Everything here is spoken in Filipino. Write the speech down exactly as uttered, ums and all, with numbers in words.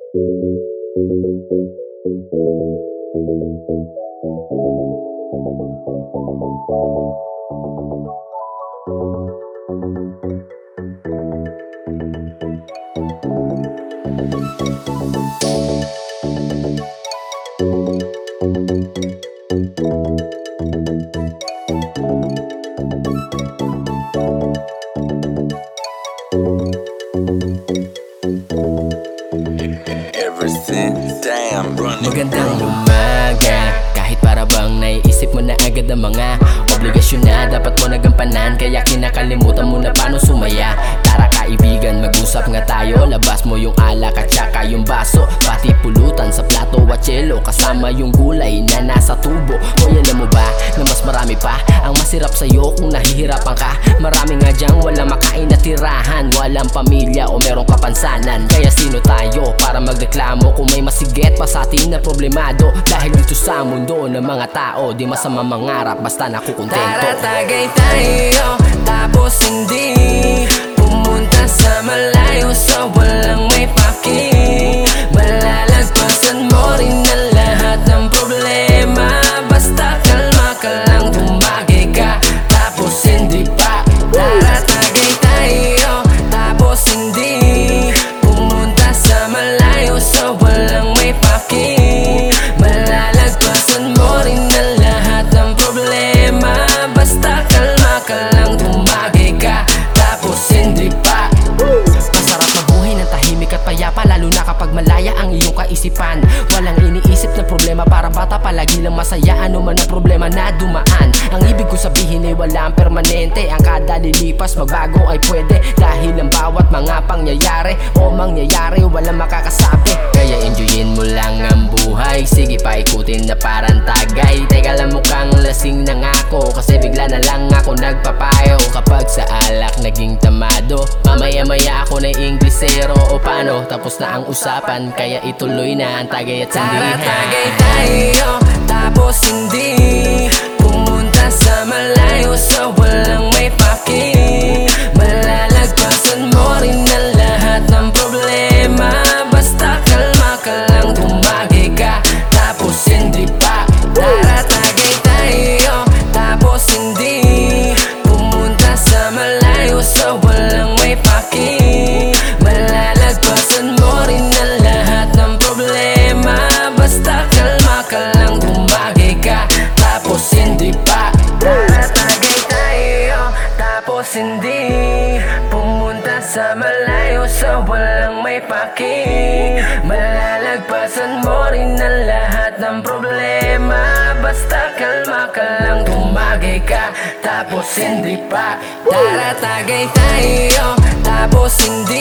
Magandang umaga, kahit para bang naiisip mo na agad ang mga obligasyon na dapat mo nagampanan, kaya kinakalimutan mo na paano sumaya. Tara kaibigan, mag-usap nga tayo. Labas mo yung alak at saka yung baso, pati pulutan sa plato at tselo, kasama yung gulay na nasa tubo. Hoy, alam mo ba na mas marami pa ang masirap sa'yo kung nahihirapan ka? Marami nga dyang walang makain na tirahan, walang pamilya o merong kapansanan. Kaya sino tayo para magreklamo kung may masigit pa sa atin na problemado? Dahil dito sa mundo ng mga tao, di masama mangarap basta nakukontento. Tara tagay tayo, tapos hindi pumunta sa malayo, sa walang may paki. Malalagpasan mo rin ang lahat ng problema, basta kalma ka lang, tumagay ka, tapos hindi pa. Tara tagay tayo, tapos hindi pumunta sa malayo, sa walang may paki. Malalagpasan mo rin ang lahat ng problema, basta kalma ka lang, tumagay ka, tapos hindi pa. Masarap mabuhay ng tahimik at payapa, lalo na kapag malaya ang iyong kaisipan. Walang iniisip na problema, para bata palagi lang masaya, ano man ang problema na dumaan. Ang ibig ko sabihin ay walang permanente, ang kada lilipas magbago ay pwede, dahil ang bawat mga pangyayari o mangyayari walang makakasabi. Kaya enjoyin mo lang ang buhay, sige paikutin na parang tagay. Teka lang, mukhang lasing na nga ako, kasi bigla na lang ako nagpapayo. Kapag sa alak naging tamado, mamaya-maya ako na Inglesero. O paano, tapos na ang usapan, kaya ituloy na ang tagay at Tara sandihan. tagay tayo, tapos hindi pumunta sa malayo, sa walang may paki. Malalagpasan mo rin ang lahat ng problema, basta kalma ka lang, tumagay ka, tapos hindi pa. Tara tagay tayo, tapos hindi pumunta sa malayo, sa walang may paki. Malalagpasan mo rin ang lahat ng problema, basta kalma ka lang, tumagay ka, tapos hindi pa. Tara tagay tayo, tapos hindi pumunta sa malayo, sa walang may paki. Malalagpasan mo rin ang lahat ng problema, basta kalma ka lang, tumagay ka, tapos hindi pa. Tara tagay tayo, tapos hindi